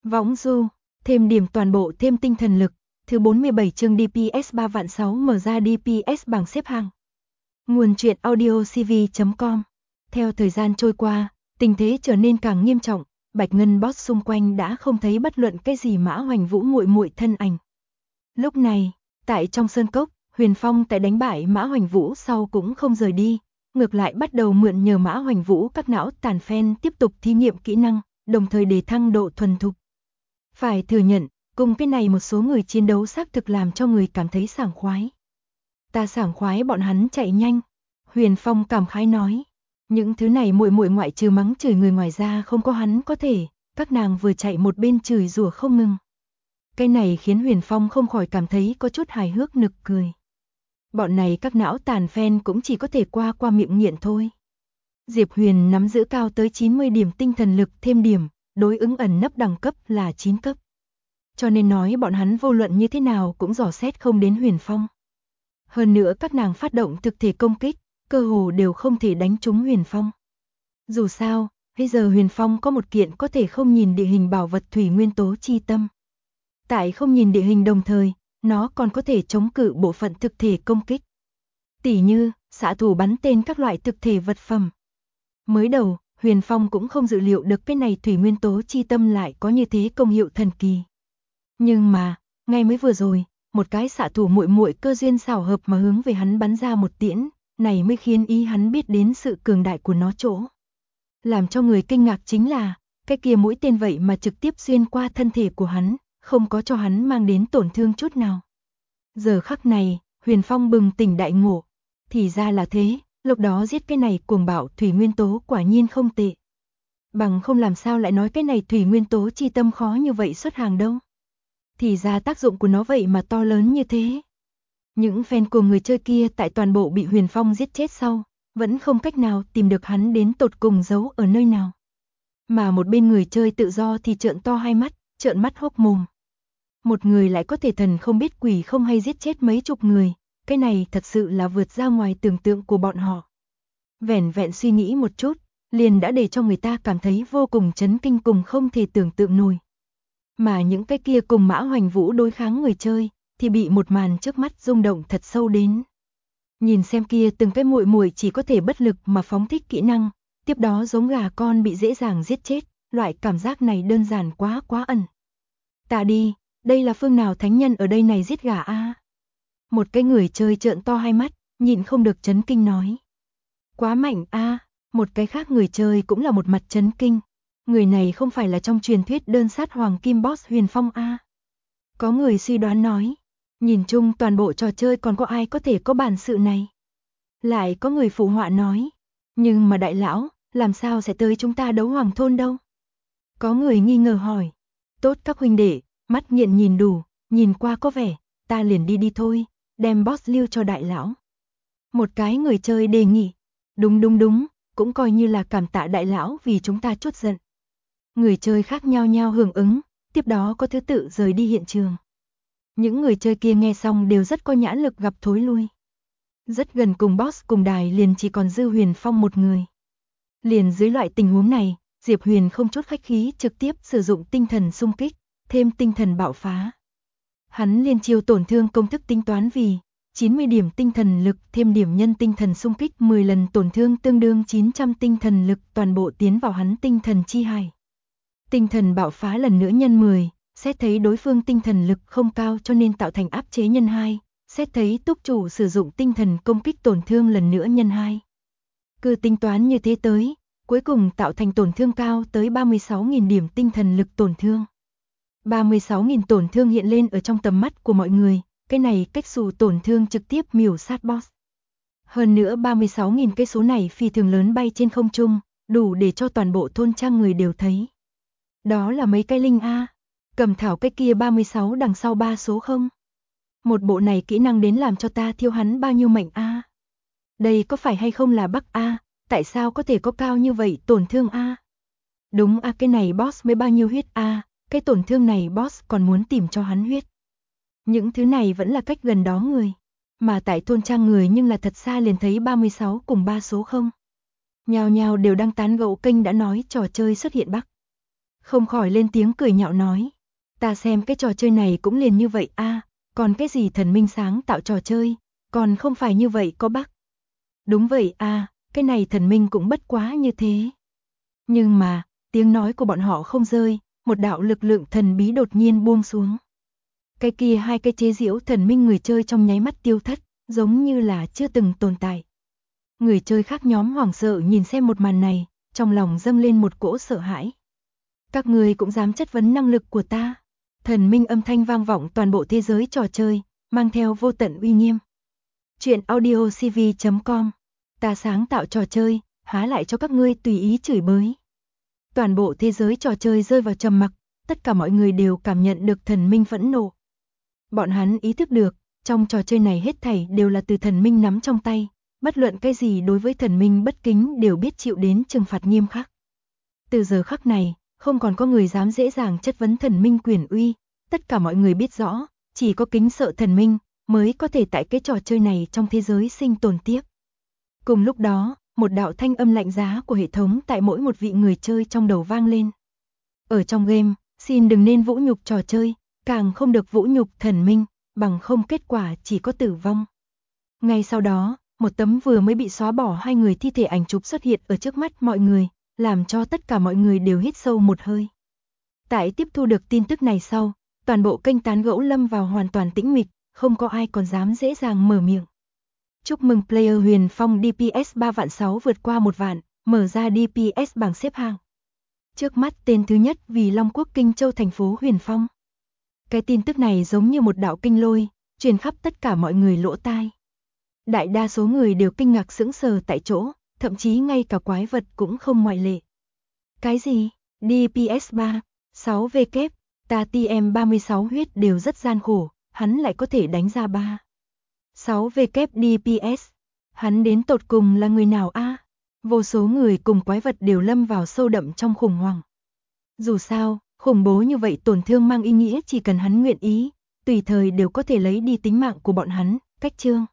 Võng du, thêm điểm toàn bộ thêm tinh thần lực, thứ 47 chương DPS 3 vạn 6 mở ra DPS bảng xếp hạng. Nguồn truyện audio cv.com. Theo thời gian trôi qua, tình thế trở nên càng nghiêm trọng, Bạch Ngân Boss xung quanh đã không thấy bất luận cái gì Mã Hoành Vũ muội muội thân ảnh. Lúc này, tại trong sơn cốc, Huyền Phong tại đánh bại Mã Hoành Vũ sau cũng không rời đi, ngược lại bắt đầu mượn nhờ Mã Hoành Vũ các não tàn phen tiếp tục thí nghiệm kỹ năng, đồng thời đề thăng độ thuần thục. Phải thừa nhận, cùng cái này một số người chiến đấu xác thực làm cho người cảm thấy sảng khoái. Ta sảng khoái bọn hắn chạy nhanh. Huyền Phong cảm khái nói. Những thứ này muội muội ngoại trừ mắng chửi người ngoài ra không có hắn có thể, các nàng vừa chạy một bên chửi rủa không ngừng. Cái này khiến Huyền Phong không khỏi cảm thấy có chút hài hước nực cười. Bọn này các não tàn phen cũng chỉ có thể qua miệng nghiện thôi. Diệp Huyền nắm giữ cao tới 90 điểm tinh thần lực thêm điểm, đối ứng ẩn nấp đẳng cấp là 9 cấp. Cho nên nói bọn hắn vô luận như thế nào cũng dò xét không đến Huyền Phong. Hơn nữa các nàng phát động thực thể công kích, cơ hồ đều không thể đánh trúng Huyền Phong. Dù sao, bây giờ Huyền Phong có một kiện có thể không nhìn địa hình bảo vật thủy nguyên tố chi tâm. Tại không nhìn địa hình đồng thời, nó còn có thể chống cự bộ phận thực thể công kích. Tỉ như, xạ thủ bắn tên các loại thực thể vật phẩm. Mới đầu, Huyền Phong cũng không dự liệu được cái này thủy nguyên tố chi tâm lại có như thế công hiệu thần kỳ. Nhưng mà, ngay mới vừa rồi, một cái xạ thủ muội muội cơ duyên xảo hợp mà hướng về hắn bắn ra một tiễn, này mới khiến ý hắn biết đến sự cường đại của nó chỗ. Làm cho người kinh ngạc chính là, cái kia mũi tên vậy mà trực tiếp xuyên qua thân thể của hắn, không có cho hắn mang đến tổn thương chút nào. Giờ khắc này, Huyền Phong bừng tỉnh đại ngộ, thì ra là thế, lúc đó giết cái này cuồng bạo thủy nguyên tố quả nhiên không tệ. Bằng không làm sao lại nói cái này thủy nguyên tố chi tâm khó như vậy xuất hàng đâu. Thì ra tác dụng của nó vậy mà to lớn như thế. Những fan của người chơi kia tại toàn bộ bị Huyền Phong giết chết sau, vẫn không cách nào tìm được hắn đến tột cùng giấu ở nơi nào. Mà một bên người chơi tự do thì trợn to hai mắt, trợn mắt hốc mồm. Một người lại có thể thần không biết quỷ không hay giết chết mấy chục người, cái này thật sự là vượt ra ngoài tưởng tượng của bọn họ. Vẻn vẹn suy nghĩ một chút, liền đã để cho người ta cảm thấy vô cùng chấn kinh cùng không thể tưởng tượng nổi. Mà những cái kia cùng Mã Hoành Vũ đối kháng người chơi, thì bị một màn trước mắt rung động thật sâu đến. Nhìn xem kia từng cái muội muội chỉ có thể bất lực mà phóng thích kỹ năng, tiếp đó giống gà con bị dễ dàng giết chết, loại cảm giác này đơn giản quá ẩn. Ta đi, đây là phương nào thánh nhân ở đây này giết gà a? Một cái người chơi trợn to hai mắt, nhịn không được chấn kinh nói. Quá mạnh a, một cái khác người chơi cũng là một mặt chấn kinh. Người này không phải là trong truyền thuyết đơn sát Hoàng Kim Boss Huyền Phong a? Có người suy đoán nói, nhìn chung toàn bộ trò chơi còn có ai có thể có bản sự này. Lại có người phụ họa nói, nhưng mà đại lão, làm sao sẽ tới chúng ta đấu hoàng thôn đâu? Có người nghi ngờ hỏi, tốt các huynh đệ, mắt nghiện nhìn đủ, nhìn qua có vẻ, ta liền đi thôi, đem boss lưu cho đại lão. Một cái người chơi đề nghị, đúng, cũng coi như là cảm tạ đại lão vì chúng ta chút giận. Người chơi khác nhao nhao hưởng ứng, tiếp đó có thứ tự rời đi hiện trường. Những người chơi kia nghe xong đều rất có nhãn lực gặp thối lui. Rất gần cùng boss cùng đài liền chỉ còn dư Huyền Phong một người. Liền dưới loại tình huống này, Diệp Huyền không chút khách khí trực tiếp sử dụng tinh thần xung kích, thêm tinh thần bạo phá. Hắn liên chiêu tổn thương công thức tính toán vì 90 điểm tinh thần lực thêm điểm nhân tinh thần xung kích 10 lần tổn thương tương đương 900 tinh thần lực toàn bộ tiến vào hắn tinh thần chi hải. Tinh thần bạo phá lần nữa nhân 10, xét thấy đối phương tinh thần lực không cao cho nên tạo thành áp chế nhân 2, xét thấy túc chủ sử dụng tinh thần công kích tổn thương lần nữa nhân 2. Cứ tính toán như thế tới, cuối cùng tạo thành tổn thương cao tới 36.000 điểm tinh thần lực tổn thương. 36.000 tổn thương hiện lên ở trong tầm mắt của mọi người, cái này cách xù tổn thương trực tiếp miểu sát boss. Hơn nữa 36.000 cái số này phi thường lớn bay trên không trung, đủ để cho toàn bộ thôn trang người đều thấy. Đó là mấy cái linh A, cầm thảo cái kia 36 đằng sau 3 số không? Một bộ này kỹ năng đến làm cho ta thiêu hắn bao nhiêu mệnh A? Đây có phải hay không là Bắc A, tại sao có thể có cao như vậy tổn thương A? Đúng A, cái này boss mới bao nhiêu huyết A, cái tổn thương này boss còn muốn tìm cho hắn huyết. Những thứ này vẫn là cách gần đó người, mà tại thôn trang người nhưng là thật xa liền thấy 36 cùng 3 số không. Nhào nhào đều đang tán gẫu kênh đã nói trò chơi xuất hiện Bắc. không khỏi lên tiếng cười nhạo nói. Ta xem cái trò chơi này cũng liền như vậy a, còn cái gì thần minh sáng tạo trò chơi, còn không phải như vậy có bác. Đúng vậy a, cái này thần minh cũng bất quá như thế. Nhưng mà, tiếng nói của bọn họ không rơi, một đạo lực lượng thần bí đột nhiên buông xuống. Cái kia hai cái chế giễu thần minh người chơi trong nháy mắt tiêu thất, giống như là chưa từng tồn tại. Người chơi khác nhóm hoảng sợ nhìn xem một màn này, trong lòng dâng lên một cỗ sợ hãi. Các người cũng dám chất vấn năng lực của ta. Thần minh âm thanh vang vọng toàn bộ thế giới trò chơi, mang theo vô tận uy nghiêm. Chuyện audiocv.com. Ta sáng tạo trò chơi, há lại cho các ngươi tùy ý chửi bới. Toàn bộ thế giới trò chơi rơi vào trầm mặc, tất cả mọi người đều cảm nhận được thần minh phẫn nộ. Bọn hắn ý thức được, trong trò chơi này hết thảy đều là từ thần minh nắm trong tay, bất luận cái gì đối với thần minh bất kính đều biết chịu đến trừng phạt nghiêm khắc. Từ giờ khắc này, không còn có người dám dễ dàng chất vấn thần minh quyền uy, tất cả mọi người biết rõ, chỉ có kính sợ thần minh mới có thể tại cái trò chơi này trong thế giới sinh tồn tiếp. Cùng lúc đó, một đạo thanh âm lạnh giá của hệ thống tại mỗi một vị người chơi trong đầu vang lên. Ở trong game, xin đừng nên vũ nhục trò chơi, càng không được vũ nhục thần minh, bằng không kết quả chỉ có tử vong. Ngay sau đó, một tấm vừa mới bị xóa bỏ hai người thi thể ảnh chụp xuất hiện ở trước mắt mọi người, làm cho tất cả mọi người đều hít sâu một hơi. Tại tiếp thu được tin tức này sau, toàn bộ kênh tán gẫu lâm vào hoàn toàn tĩnh mịch, không có ai còn dám dễ dàng mở miệng. Chúc mừng player Huyền Phong DPS 3 vạn 6 vượt qua 1 vạn, mở ra DPS bảng xếp hạng. Trước mắt tên thứ nhất vì Long Quốc Kinh Châu thành phố Huyền Phong. Cái tin tức này giống như một đạo kinh lôi, truyền khắp tất cả mọi người lỗ tai. Đại đa số người đều kinh ngạc sững sờ tại chỗ, thậm chí ngay cả quái vật cũng không ngoại lệ. Cái gì? DPS 3, 6W, ta TM 36 huyết đều rất gian khổ, hắn lại có thể đánh ra 3. 6W DPS, hắn đến tột cùng là người nào a? Vô số người cùng quái vật đều lâm vào sâu đậm trong khủng hoảng. Dù sao, khủng bố như vậy tổn thương mang ý nghĩa chỉ cần hắn nguyện ý, tùy thời đều có thể lấy đi tính mạng của bọn hắn, cách chương.